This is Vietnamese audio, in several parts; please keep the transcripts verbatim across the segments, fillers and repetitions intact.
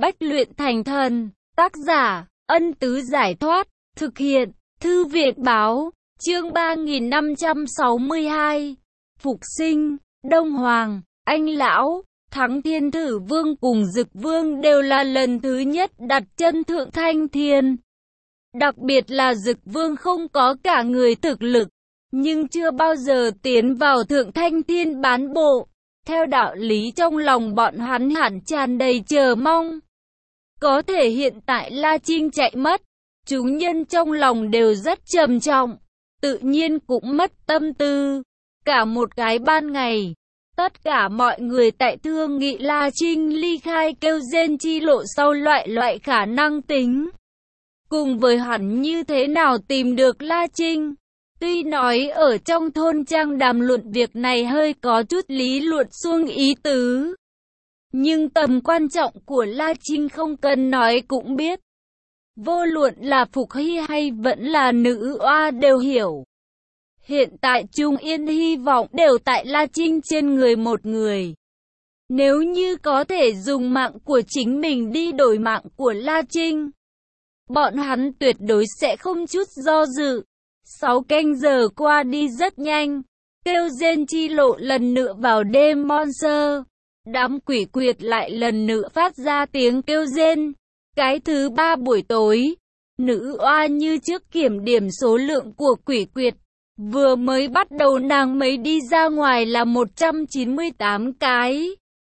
Bách luyện thành thần. Tác giả, Ân Tứ Giải Thoát. Thực hiện, Thư viện Báo. Chương ba nghìn năm trăm sáu mươi hai. Phục sinh. Đông Hoàng, Anh Lão, Thắng Thiên Thử Vương cùng Dực Vương đều là lần thứ nhất đặt chân Thượng Thanh Thiên. Đặc biệt là Dực Vương không có cả người thực lực, nhưng chưa bao giờ tiến vào Thượng Thanh Thiên bán bộ. Theo đạo lý trong lòng bọn hắn hẳn tràn đầy chờ mong. Có thể hiện tại La Trinh chạy mất, chúng nhân trong lòng đều rất trầm trọng, tự nhiên cũng mất tâm tư. Cả một cái ban ngày, tất cả mọi người tại thương nghị La Trinh ly khai kêu rên chi lộ sau loại loại khả năng tính. Cùng với hắn như thế nào tìm được La Trinh. Tuy nói ở trong thôn trang đàm luận việc này hơi có chút lý luận xuông ý tứ, nhưng tầm quan trọng của La Trinh không cần nói cũng biết. Vô luận là Phục Hy hay vẫn là nữ oa đều hiểu. Hiện tại Trung Yên hy vọng đều tại La Trinh trên người một người. Nếu như có thể dùng mạng của chính mình đi đổi mạng của La Trinh, bọn hắn tuyệt đối sẽ không chút do dự. Sáu canh giờ qua đi rất nhanh, kêu rên chi lộ lần nữa vào đêm monster. Đám quỷ quyệt lại lần nữa phát ra tiếng kêu rên. Cái thứ ba buổi tối, nữ oa như trước kiểm điểm số lượng của quỷ quyệt. Vừa mới bắt đầu nàng mới đi ra ngoài là một trăm chín mươi tám cái.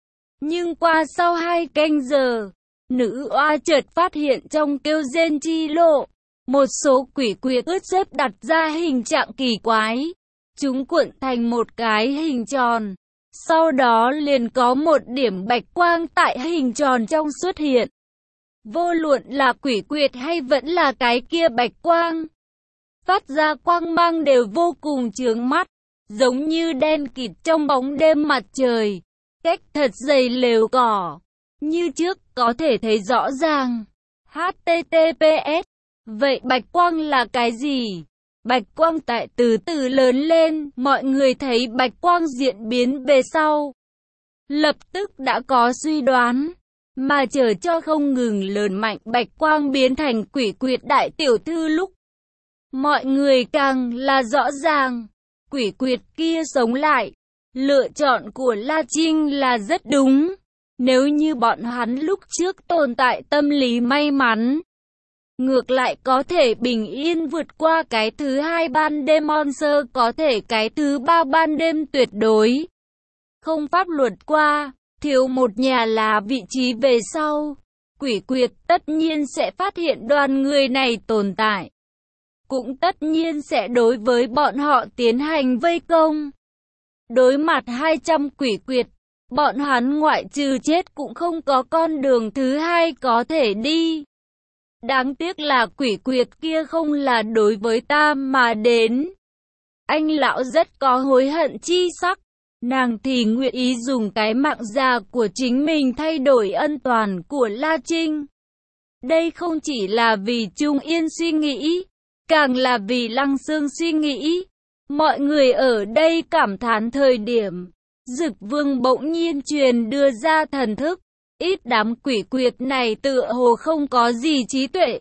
Nhưng qua sau hai canh giờ, nữ oa chợt phát hiện trong kêu rên chi lộ, một số quỷ quyệt ướt xếp đặt ra hình trạng kỳ quái. Chúng cuộn thành một cái hình tròn. Sau đó liền có một điểm bạch quang tại hình tròn trong xuất hiện. Vô luận là quỷ quyệt hay vẫn là cái kia bạch quang, phát ra quang mang đều vô cùng chướng mắt, giống như đen kịt trong bóng đêm mặt trời, cách thật dày lều cỏ. Như trước có thể thấy rõ ràng. H T T P S. Vậy bạch quang là cái gì? Bạch quang tại từ từ lớn lên, mọi người thấy bạch quang diễn biến về sau, lập tức đã có suy đoán, mà chờ cho không ngừng lớn mạnh bạch quang biến thành quỷ quyệt đại tiểu thư lúc, mọi người càng là rõ ràng, quỷ quyệt kia sống lại. Lựa chọn của La Trinh là rất đúng. Nếu như bọn hắn lúc trước tồn tại tâm lý may mắn, ngược lại có thể bình yên vượt qua cái thứ hai ban đêm monster, có thể cái thứ ba ban đêm tuyệt đối không pháp luật qua, thiếu một nhà là vị trí về sau. Quỷ quyệt tất nhiên sẽ phát hiện đoàn người này tồn tại, cũng tất nhiên sẽ đối với bọn họ tiến hành vây công. Đối mặt hai trăm quỷ quyệt, bọn hắn ngoại trừ chết cũng không có con đường thứ hai có thể đi. Đáng tiếc là quỷ quyệt kia không là đối với ta mà đến. Anh lão rất có hối hận chi sắc. Nàng thì nguyện ý dùng cái mạng già của chính mình thay đổi ân toàn của La Trinh. Đây không chỉ là vì Trung Yên suy nghĩ, càng là vì Lăng Xương suy nghĩ. Mọi người ở đây cảm thán thời điểm, Dực Vương bỗng nhiên truyền đưa ra thần thức. Ít đám quỷ quyệt này tựa hồ không có gì trí tuệ.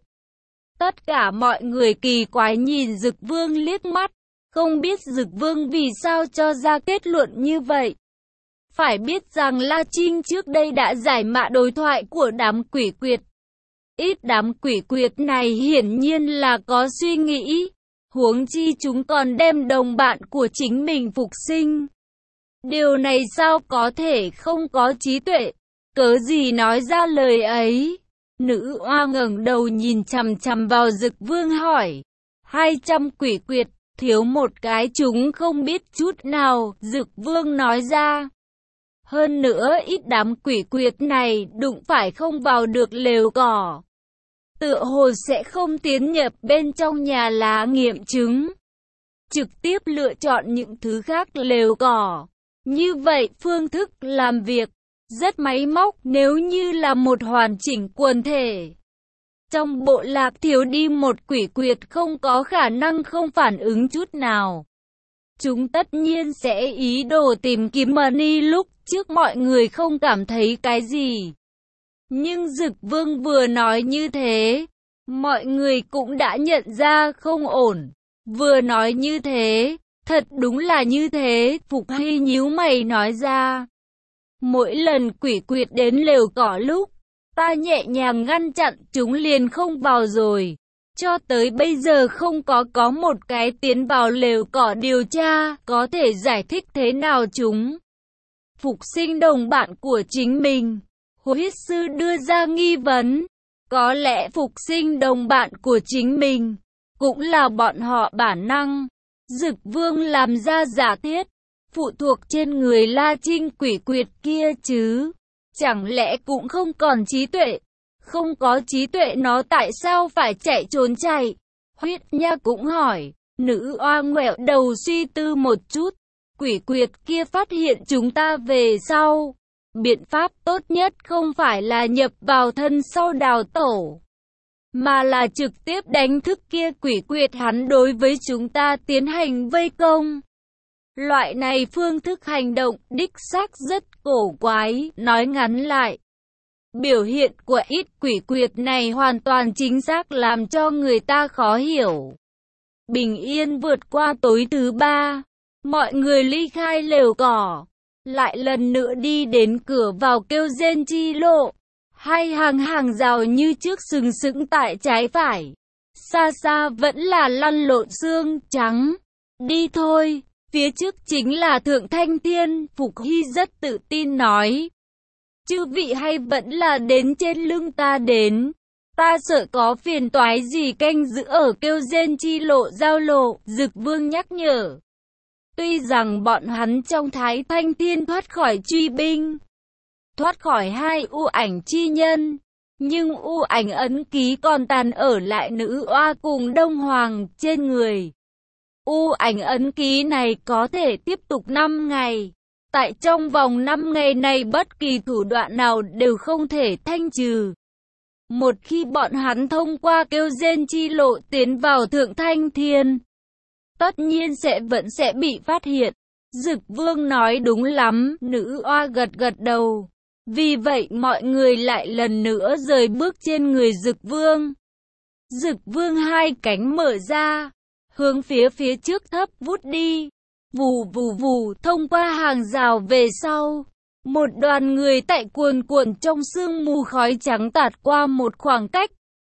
Tất cả mọi người kỳ quái nhìn Dực Vương liếc mắt, không biết Dực Vương vì sao cho ra kết luận như vậy. Phải biết rằng La Trinh trước đây đã giải mã đối thoại của đám quỷ quyệt. Ít đám quỷ quyệt này hiển nhiên là có suy nghĩ, huống chi chúng còn đem đồng bạn của chính mình phục sinh. Điều này sao có thể không có trí tuệ? Cớ gì nói ra lời ấy? Nữ oa ngẩng đầu nhìn chằm chằm vào Dực Vương hỏi. Hai trăm quỷ quyệt, thiếu một cái chúng không biết chút nào, Dực Vương nói ra. Hơn nữa ít đám quỷ quyệt này đụng phải không vào được lều cỏ, tựa hồ sẽ không tiến nhập bên trong nhà lá nghiệm chứng, trực tiếp lựa chọn những thứ khác lều cỏ. Như vậy phương thức làm việc rất máy móc. Nếu như là một hoàn chỉnh quần thể, trong bộ lạc thiếu đi một quỷ quyệt không có khả năng không phản ứng chút nào. Chúng tất nhiên sẽ ý đồ tìm kiếm money lúc trước mọi người không cảm thấy cái gì. Nhưng Dực Vương vừa nói như thế, mọi người cũng đã nhận ra không ổn. Vừa nói như thế, thật đúng là như thế, Phục Hy nhíu mày nói ra. Mỗi lần quỷ quyệt đến lều cỏ lúc, ta nhẹ nhàng ngăn chặn chúng liền không vào rồi. Cho tới bây giờ không có có một cái tiến vào lều cỏ điều tra, có thể giải thích thế nào chúng. Phục sinh đồng bạn của chính mình. Huyết sư đưa ra nghi vấn. Có lẽ phục sinh đồng bạn của chính mình, cũng là bọn họ bản năng. Dực Vương làm ra giả thiết, phụ thuộc trên người La Trinh quỷ quyệt kia chứ. Chẳng lẽ cũng không còn trí tuệ? Không có trí tuệ nó tại sao phải chạy trốn chạy? Huyết Nha cũng hỏi. Nữ oa ngoẹo đầu suy tư một chút. Quỷ quyệt kia phát hiện chúng ta về sau. Biện pháp tốt nhất không phải là nhập vào thân sau đào tổ, mà là trực tiếp đánh thức kia quỷ quyệt hắn đối với chúng ta tiến hành vây công. Loại này phương thức hành động đích xác rất cổ quái. Nói ngắn lại, biểu hiện của ít quỷ quyệt này hoàn toàn chính xác làm cho người ta khó hiểu. Bình yên vượt qua tối thứ ba, mọi người ly khai lều cỏ, lại lần nữa đi đến cửa vào kêu rên chi lộ. Hai hàng hàng rào như trước sừng sững tại trái phải. Xa xa vẫn là lăn lộn xương trắng. Đi thôi, phía trước chính là Thượng Thanh Thiên, Phục Hy rất tự tin nói. Chư vị hay vẫn là đến trên lưng ta đến. Ta sợ có phiền toái gì canh giữ ở kêu rên chi lộ giao lộ, Dực Vương nhắc nhở. Tuy rằng bọn hắn trong Thái Thanh Thiên thoát khỏi truy binh, thoát khỏi hai u ảnh chi nhân, nhưng u ảnh ấn ký còn tàn ở lại nữ oa cùng Đông Hoàng trên người. U ảnh ấn ký này có thể tiếp tục năm ngày. Tại trong vòng năm ngày này bất kỳ thủ đoạn nào đều không thể thanh trừ. Một khi bọn hắn thông qua kêu rên chi lộ tiến vào Thượng Thanh Thiên, tất nhiên sẽ vẫn sẽ bị phát hiện. Dực Vương nói đúng lắm, nữ oa gật gật đầu. Vì vậy mọi người lại lần nữa rời bước trên người Dực Vương. Dực Vương hai cánh mở ra, hướng phía phía trước thấp vút đi. Vù vù vù thông qua hàng rào về sau. Một đoàn người tại cuồn cuộn trong sương mù khói trắng tạt qua một khoảng cách.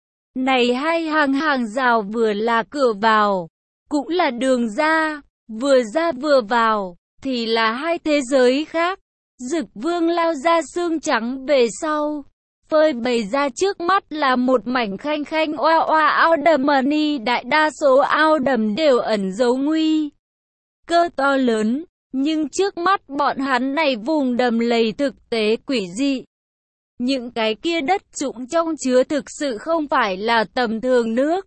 Này hai hàng hàng rào vừa là cửa vào, cũng là đường ra, vừa ra vừa vào, thì là hai thế giới khác. Dực Vương lao ra xương trắng về sau, phơi bày ra trước mắt là một mảnh khanh khanh oa oa ao đầm mani, đại đa số ao đầm đều ẩn giấu nguy cơ to lớn, nhưng trước mắt bọn hắn này vùng đầm lầy thực tế quỷ dị. Những cái kia đất trũng trong chứa thực sự không phải là tầm thường nước,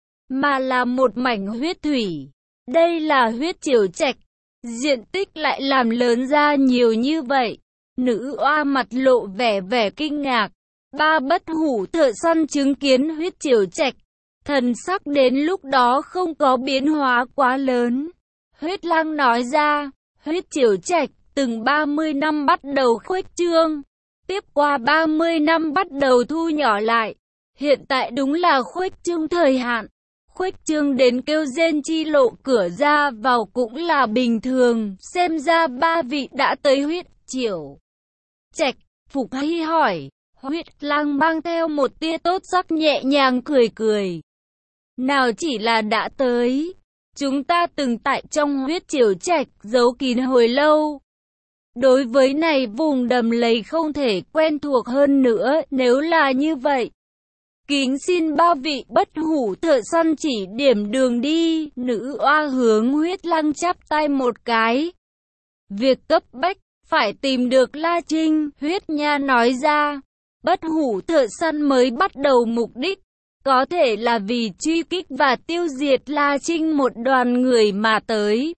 mà là một mảnh huyết thủy. Đây là huyết triều trạch, diện tích lại làm lớn ra nhiều như vậy. Nữ oa mặt lộ vẻ vẻ kinh ngạc. Ba bất hủ thợ săn chứng kiến huyết triều trạch, thần sắc đến lúc đó không có biến hóa quá lớn. Huyết Lang nói ra, huyết triều trạch từng ba mươi năm bắt đầu khuếch trương, tiếp qua ba mươi năm bắt đầu thu nhỏ lại. Hiện tại đúng là khuếch trương thời hạn. Khuếch trương đến kêu rên chi lộ cửa ra vào cũng là bình thường. Xem ra ba vị đã tới huyết triều trạch. Phục Hy hỏi. Huyết Lang mang theo một tia tốt sắc nhẹ nhàng cười cười. Nào chỉ là đã tới, chúng ta từng tại trong huyết triều trạch giấu kín hồi lâu. Đối với này vùng đầm lầy không thể quen thuộc hơn nữa. Nếu là như vậy, kính xin ba vị bất hủ thợ săn chỉ điểm đường đi. Nữ oa hướng Huyết Lang chắp tay một cái. Việc cấp bách, phải tìm được La Trinh. Huyết Nha nói ra. Bất hủ thợ săn mới bắt đầu mục đích, có thể là vì truy kích và tiêu diệt La Trinh một đoàn người mà tới.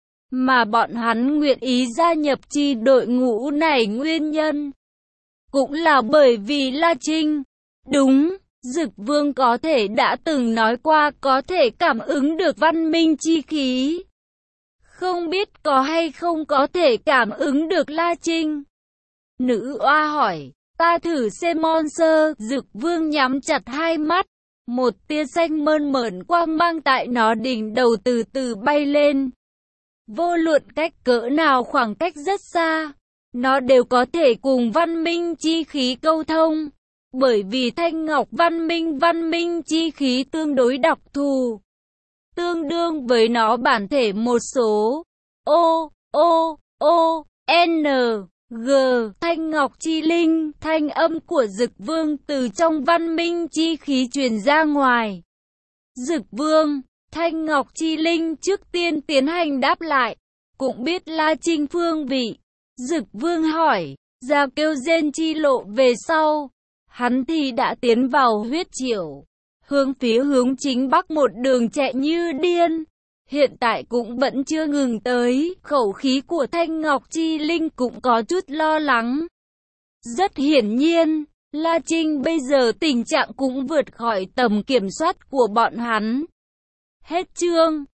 Mà bọn hắn nguyện ý gia nhập chi đội ngũ này nguyên nhân, cũng là bởi vì La Trinh. Đúng, Dực Vương có thể đã từng nói qua có thể cảm ứng được văn minh chi khí. Không biết có hay không có thể cảm ứng được La Trinh? Nữ oa hỏi. Ta thử xem monster. Dực Vương nhắm chặt hai mắt. Một tia xanh mơn mởn quang mang tại nó đỉnh đầu từ từ bay lên. Vô luận cách cỡ nào khoảng cách rất xa, nó đều có thể cùng văn minh chi khí câu thông. Bởi vì thanh ngọc văn minh văn minh chi khí tương đối đặc thù, tương đương với nó bản thể một số. O, O, O, N, G, thanh ngọc chi linh, thanh âm của Dực Vương từ trong văn minh chi khí truyền ra ngoài. Dực Vương, thanh ngọc chi linh trước tiên tiến hành đáp lại, cũng biết La Trinh phương vị. Dực Vương hỏi, ra kêu rên chi lộ về sau, hắn thì đã tiến vào huyết triều, hướng phía hướng chính bắc một đường chạy như điên. Hiện tại cũng vẫn chưa ngừng tới, khẩu khí của thanh ngọc chi linh cũng có chút lo lắng. Rất hiển nhiên, La Trinh bây giờ tình trạng cũng vượt khỏi tầm kiểm soát của bọn hắn. Hết chương.